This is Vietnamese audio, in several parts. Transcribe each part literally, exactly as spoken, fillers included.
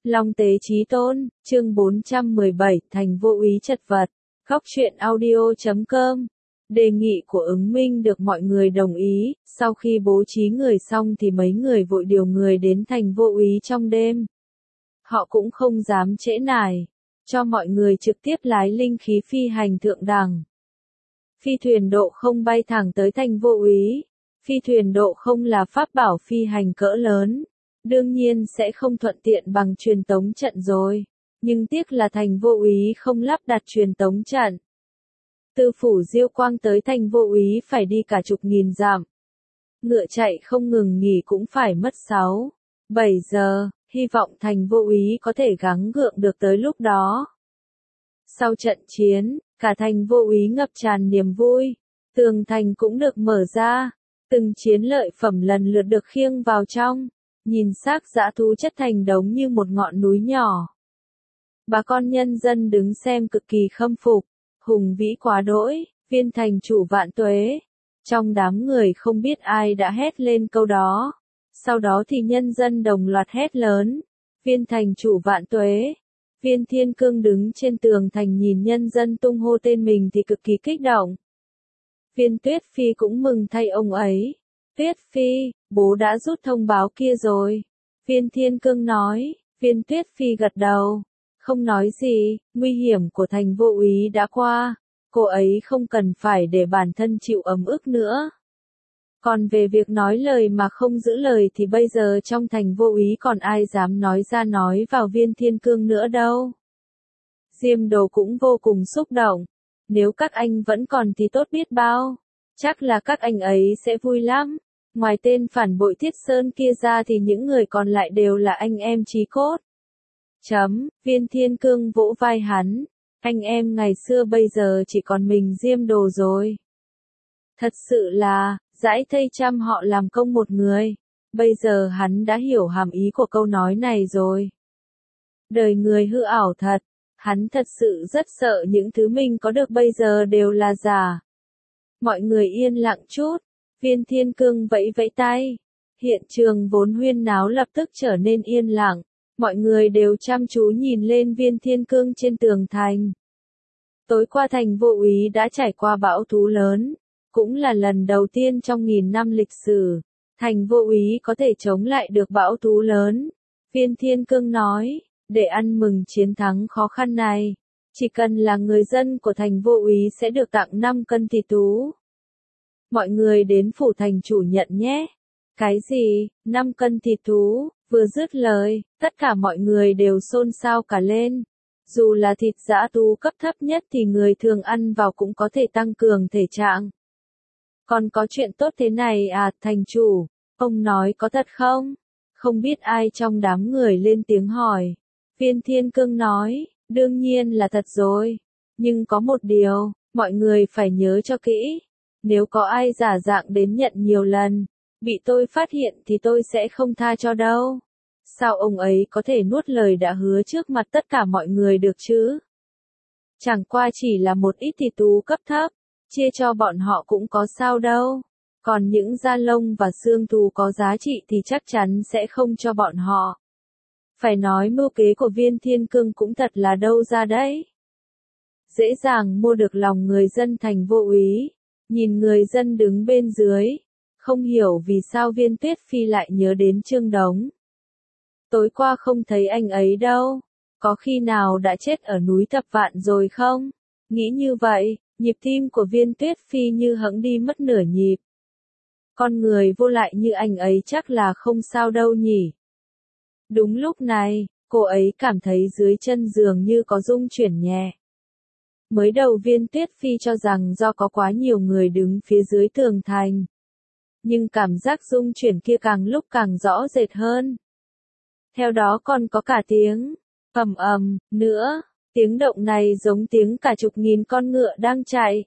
Long tế chí tôn, chương bốn trăm mười bảy, thành vô úy chật vật. Góc truyện audio chấm com. Đề nghị của ứng minh được mọi người đồng ý, sau khi bố trí người xong thì mấy người vội điều người đến thành vô úy trong đêm. Họ cũng không dám trễ nải, cho mọi người trực tiếp lái linh khí phi hành thượng đẳng. Phi thuyền độ không bay thẳng tới thành vô úy. Phi thuyền độ không là pháp bảo phi hành cỡ lớn. Đương nhiên sẽ không thuận tiện bằng truyền tống trận rồi, nhưng tiếc là thành vô úy không lắp đặt truyền tống trận. Từ phủ Diêu Quang tới thành vô úy phải đi cả chục nghìn dặm. Ngựa chạy không ngừng nghỉ cũng phải mất sáu, bảy giờ, hy vọng thành vô úy có thể gắng gượng được tới lúc đó. Sau trận chiến, cả thành vô úy ngập tràn niềm vui, tường thành cũng được mở ra, từng chiến lợi phẩm lần lượt được khiêng vào trong. Nhìn xác dã thú chất thành đống như một ngọn núi nhỏ. Bà con nhân dân đứng xem cực kỳ khâm phục, hùng vĩ quá đỗi, viên thành chủ vạn tuế. Trong đám người không biết ai đã hét lên câu đó. Sau đó thì nhân dân đồng loạt hét lớn, viên thành chủ vạn tuế. Viên Thiên Cương đứng trên tường thành nhìn nhân dân tung hô tên mình thì cực kỳ kích động. Viên Tuyết Phi cũng mừng thay ông ấy. Tuyết Phi, bố đã rút thông báo kia rồi. Viên Thiên Cương nói, Viên Tuyết Phi gật đầu. Không nói gì, nguy hiểm của thành vô úy đã qua. Cô ấy không cần phải để bản thân chịu ấm ức nữa. Còn về việc nói lời mà không giữ lời thì bây giờ trong thành vô úy còn ai dám nói ra nói vào Viên Thiên Cương nữa đâu. Diêm Đồ cũng vô cùng xúc động. Nếu các anh vẫn còn thì tốt biết bao. Chắc là các anh ấy sẽ vui lắm. Ngoài tên phản bội Thiết Sơn kia ra thì những người còn lại đều là anh em chí cốt. Chấm, Viên Thiên Cương vỗ vai hắn. Anh em ngày xưa bây giờ chỉ còn mình Diêm Đồ rồi. Thật sự là, dãi thây trăm họ làm công một người. Bây giờ hắn đã hiểu hàm ý của câu nói này rồi. Đời người hư ảo thật. Hắn thật sự rất sợ những thứ mình có được bây giờ đều là giả. Mọi người yên lặng chút. Viên Thiên Cương vẫy vẫy tay. Hiện trường vốn huyên náo lập tức trở nên yên lặng. Mọi người đều chăm chú nhìn lên Viên Thiên Cương trên tường thành. Tối qua thành vô úy đã trải qua bão thú lớn. Cũng là lần đầu tiên trong nghìn năm lịch sử. Thành vô úy có thể chống lại được bão thú lớn. Viên Thiên Cương nói, để ăn mừng chiến thắng khó khăn này. Chỉ cần là người dân của thành vô úy sẽ được tặng năm cân thịt thú. Mọi người đến phủ thành chủ nhận nhé. Cái gì, năm cân thịt thú, vừa dứt lời, tất cả mọi người đều xôn xao cả lên. Dù là thịt dã thú cấp thấp nhất thì người thường ăn vào cũng có thể tăng cường thể trạng. Còn có chuyện tốt thế này à, thành chủ, ông nói có thật không? Không biết ai trong đám người lên tiếng hỏi. Viên Thiên Cương nói, đương nhiên là thật rồi. Nhưng có một điều, mọi người phải nhớ cho kỹ. Nếu có ai giả dạng đến nhận nhiều lần, bị tôi phát hiện thì tôi sẽ không tha cho đâu. Sao ông ấy có thể nuốt lời đã hứa trước mặt tất cả mọi người được chứ? Chẳng qua chỉ là một ít thịt thú cấp thấp, chia cho bọn họ cũng có sao đâu. Còn những da lông và xương thú có giá trị thì chắc chắn sẽ không cho bọn họ. Phải nói mưu kế của Viên Thiên Cương cũng thật là đâu ra đấy. Dễ dàng mua được lòng người dân thành vô úy. Nhìn người dân đứng bên dưới, không hiểu vì sao Viên Tuyết Phi lại nhớ đến Trương Đống. Tối qua không thấy anh ấy đâu, có khi nào đã chết ở núi Thập Vạn rồi không? Nghĩ như vậy, nhịp tim của Viên Tuyết Phi như hẫng đi mất nửa nhịp. Con người vô lại như anh ấy chắc là không sao đâu nhỉ. Đúng lúc này, cô ấy cảm thấy dưới chân giường như có rung chuyển nhẹ. Mới đầu Viên Tuyết Phi cho rằng do có quá nhiều người đứng phía dưới tường thành. Nhưng cảm giác rung chuyển kia càng lúc càng rõ rệt hơn. Theo đó còn có cả tiếng ầm ầm nữa, tiếng động này giống tiếng cả chục nghìn con ngựa đang chạy.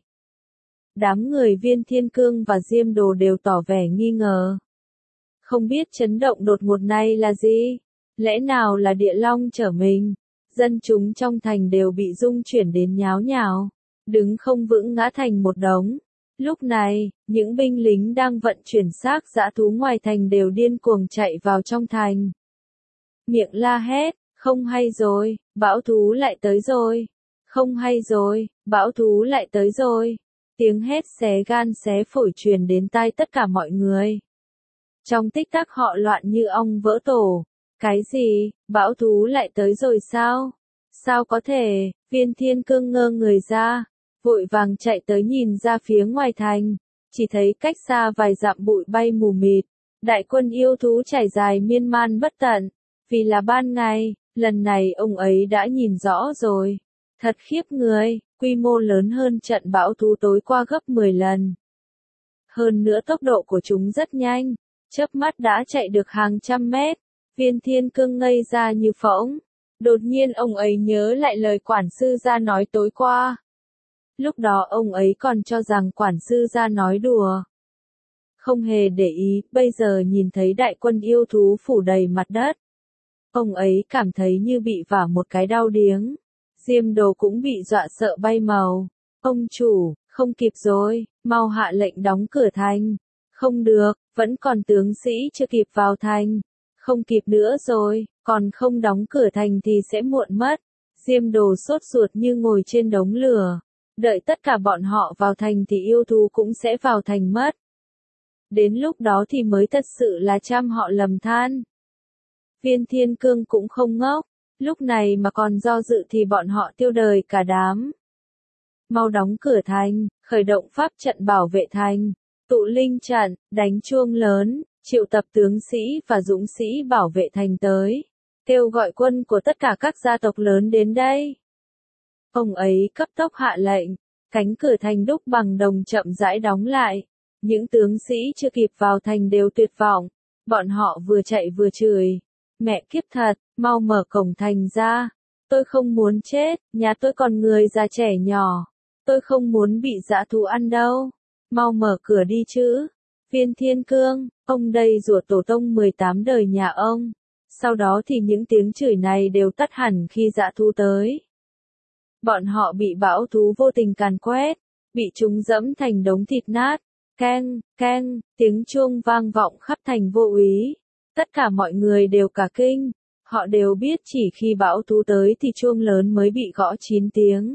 Đám người Viên Thiên Cương và Diêm Đồ đều tỏ vẻ nghi ngờ. Không biết chấn động đột ngột này là gì? Lẽ nào là địa long trở mình? Dân chúng trong thành đều bị rung chuyển đến nháo nhào, đứng không vững ngã thành một đống. Lúc này, những binh lính đang vận chuyển xác dã thú ngoài thành đều điên cuồng chạy vào trong thành. Miệng la hét, Không hay rồi, bão thú lại tới rồi. Không hay rồi, bão thú lại tới rồi. Tiếng hét xé gan xé phổi truyền đến tai tất cả mọi người. Trong tích tắc họ loạn như ong vỡ tổ. Cái gì, bão thú lại tới rồi sao? Sao có thể, Viên Thiên Cương ngơ người ra, vội vàng chạy tới nhìn ra phía ngoài thành, chỉ thấy cách xa vài dặm bụi bay mù mịt, đại quân yêu thú trải dài miên man bất tận, vì là ban ngày, lần này ông ấy đã nhìn rõ rồi, thật khiếp người, quy mô lớn hơn trận bão thú tối qua gấp mười lần. Hơn nữa tốc độ của chúng rất nhanh, chớp mắt đã chạy được hàng trăm mét, Viên Thiên Cương ngây ra như phỗng. Đột nhiên ông ấy nhớ lại lời quản sư gia nói tối qua. Lúc đó ông ấy còn cho rằng quản sư gia nói đùa. Không hề để ý, bây giờ nhìn thấy đại quân yêu thú phủ đầy mặt đất. Ông ấy cảm thấy như bị vả một cái đau điếng. Diêm Đồ cũng bị dọa sợ bay màu. Ông chủ, không kịp rồi, mau hạ lệnh đóng cửa thành. Không được, vẫn còn tướng sĩ chưa kịp vào thành. Không kịp nữa rồi, còn không đóng cửa thành thì sẽ muộn mất. Diêm Đồ sốt ruột như ngồi trên đống lửa. Đợi tất cả bọn họ vào thành thì yêu thú cũng sẽ vào thành mất. Đến lúc đó thì mới thật sự là trăm họ lầm than. Viên Thiên Cương cũng không ngốc. Lúc này mà còn do dự thì bọn họ tiêu đời cả đám. Mau đóng cửa thành, khởi động pháp trận bảo vệ thành. Tụ linh trận, đánh chuông lớn. Triệu tập tướng sĩ và dũng sĩ bảo vệ thành tới, kêu gọi quân của tất cả các gia tộc lớn đến đây. Ông ấy cấp tốc hạ lệnh, cánh cửa thành đúc bằng đồng chậm rãi đóng lại. Những tướng sĩ chưa kịp vào thành đều tuyệt vọng, bọn họ vừa chạy vừa chửi. Mẹ kiếp thật, mau mở cổng thành ra. Tôi không muốn chết, nhà tôi còn người già trẻ nhỏ. Tôi không muốn bị dã thú ăn đâu. Mau mở cửa đi chứ. Viên Thiên Cương, ông đây rủa tổ tông mười tám đời nhà ông. Sau đó thì những tiếng chửi này đều tắt hẳn khi dã thú tới. Bọn họ bị bão thú vô tình càn quét, bị chúng dẫm thành đống thịt nát. Keng, keng, tiếng chuông vang vọng khắp thành Vô Úy. Tất cả mọi người đều cả kinh. Họ đều biết chỉ khi bão thú tới thì chuông lớn mới bị gõ chín tiếng.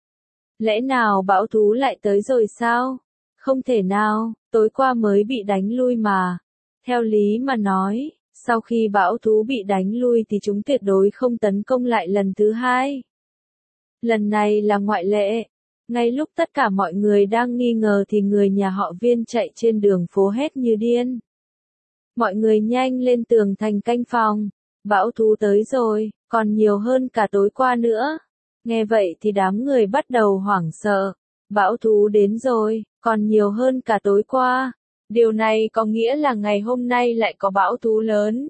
Lẽ nào bão thú lại tới rồi sao? Không thể nào, tối qua mới bị đánh lui mà. Theo lý mà nói, sau khi bão thú bị đánh lui thì chúng tuyệt đối không tấn công lại lần thứ hai. Lần này là ngoại lệ. Ngay lúc tất cả mọi người đang nghi ngờ thì người nhà họ Viên chạy trên đường phố hét như điên. Mọi người nhanh lên tường thành canh phòng. Bão thú tới rồi, còn nhiều hơn cả tối qua nữa. Nghe vậy thì đám người bắt đầu hoảng sợ. Bão thú đến rồi, còn nhiều hơn cả tối qua. Điều này có nghĩa là ngày hôm nay lại có bão thú lớn.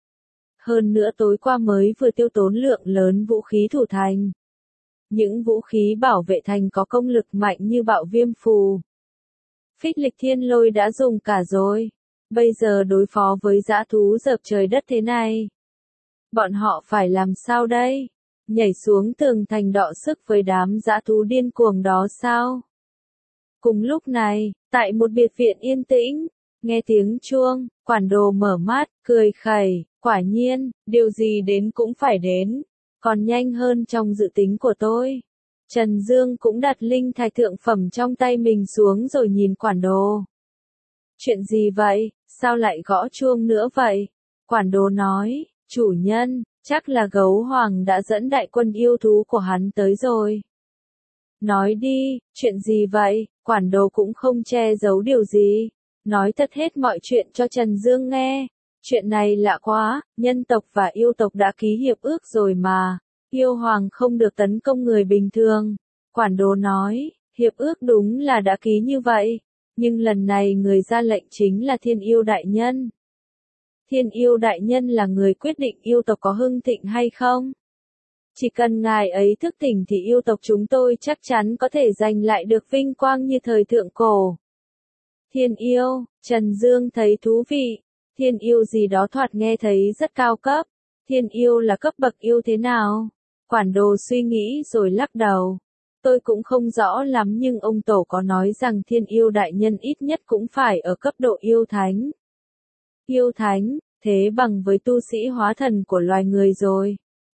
Hơn nữa tối qua mới vừa tiêu tốn lượng lớn vũ khí thủ thành. Những vũ khí bảo vệ thành có công lực mạnh như bạo viêm phù. Phích lịch thiên lôi đã dùng cả rồi. Bây giờ đối phó với dã thú dợp trời đất thế này. Bọn họ phải làm sao đây? Nhảy xuống tường thành đọ sức với đám dã thú điên cuồng đó sao? Cùng lúc này, tại một biệt viện yên tĩnh, nghe tiếng chuông, quản đồ mở mắt, cười khẩy, quả nhiên, điều gì đến cũng phải đến, còn nhanh hơn trong dự tính của tôi. Trần Dương cũng đặt linh thạch thượng phẩm trong tay mình xuống rồi nhìn quản đồ. Chuyện gì vậy, sao lại gõ chuông nữa vậy? Quản đồ nói, chủ nhân, chắc là gấu hoàng đã dẫn đại quân yêu thú của hắn tới rồi. Nói đi, chuyện gì vậy? Quản đồ cũng không che giấu điều gì. Nói thật hết mọi chuyện cho Trần Dương nghe. Chuyện này lạ quá, nhân tộc và yêu tộc đã ký hiệp ước rồi mà. Yêu hoàng không được tấn công người bình thường. Quản đồ nói, hiệp ước đúng là đã ký như vậy. Nhưng lần này người ra lệnh chính là Thiên Yêu Đại Nhân. Thiên Yêu Đại Nhân là người quyết định yêu tộc có hưng thịnh hay không. Chỉ cần ngài ấy thức tỉnh thì yêu tộc chúng tôi chắc chắn có thể giành lại được vinh quang như thời thượng cổ. Thiên yêu, Trần Dương thấy thú vị. Thiên yêu gì đó thoạt nghe thấy rất cao cấp. Thiên yêu là cấp bậc yêu thế nào? Quản đồ suy nghĩ rồi lắc đầu. Tôi cũng không rõ lắm nhưng ông tổ có nói rằng Thiên Yêu Đại Nhân ít nhất cũng phải ở cấp độ yêu thánh. Yêu thánh, thế bằng với tu sĩ hóa thần của loài người rồi.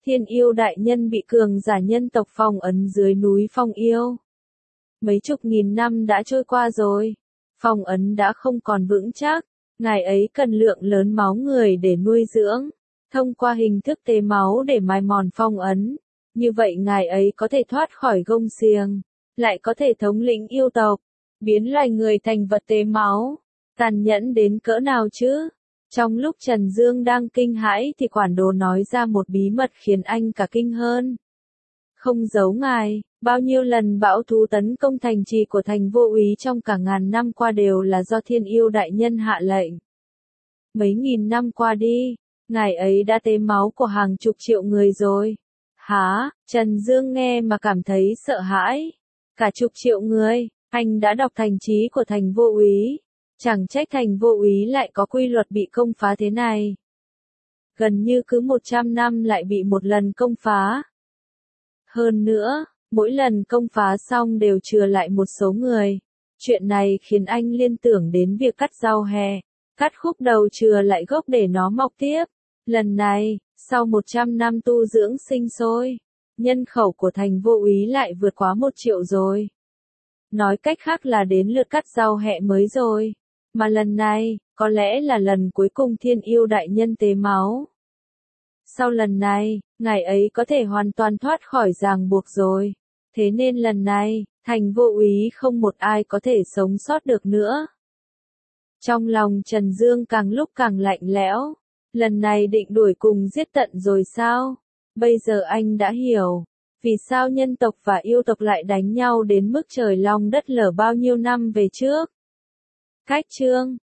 Thiên Yêu đại nhân bị cường giả nhân tộc phong ấn dưới núi Phong Yêu. Mấy chục nghìn năm đã trôi qua rồi, phong ấn đã không còn vững chắc, ngài ấy cần lượng lớn máu người để nuôi dưỡng, thông qua hình thức tế máu để mài mòn phong ấn, như vậy ngài ấy có thể thoát khỏi gông xiềng, lại có thể thống lĩnh yêu tộc, biến loài người thành vật tế máu, tàn nhẫn đến cỡ nào chứ? Trong lúc Trần Dương đang kinh hãi thì quản đồ nói ra một bí mật khiến anh cả kinh hơn. Không giấu ngài, bao nhiêu lần bão thú tấn công thành trì của thành Vô Úy trong cả ngàn năm qua đều là do Thiên Yêu đại nhân hạ lệnh. Mấy nghìn năm qua đi, ngài ấy đã tế máu của hàng chục triệu người rồi. Hả? Trần Dương nghe mà cảm thấy sợ hãi. Cả chục triệu người, anh đã đọc thành trí của thành Vô Úy. Chẳng trách thành Vô Úy lại có quy luật bị công phá thế này. Gần như cứ một trăm năm lại bị một lần công phá. Hơn nữa, mỗi lần công phá xong đều chừa lại một số người. Chuyện này khiến anh liên tưởng đến việc cắt rau hè, cắt khúc đầu chừa lại gốc để nó mọc tiếp. Lần này, sau một trăm năm tu dưỡng sinh sôi, nhân khẩu của thành Vô Úy lại vượt quá một triệu rồi. Nói cách khác là đến lượt cắt rau hẹ mới rồi. Mà lần này, có lẽ là lần cuối cùng Thiên Yêu đại nhân tế máu. Sau lần này, ngài ấy có thể hoàn toàn thoát khỏi ràng buộc rồi. Thế nên lần này, thành Vô Úy không một ai có thể sống sót được nữa. Trong lòng Trần Dương càng lúc càng lạnh lẽo. Lần này định đuổi cùng giết tận rồi sao? Bây giờ anh đã hiểu. Vì sao nhân tộc và yêu tộc lại đánh nhau đến mức trời long đất lở bao nhiêu năm về trước? Cách chương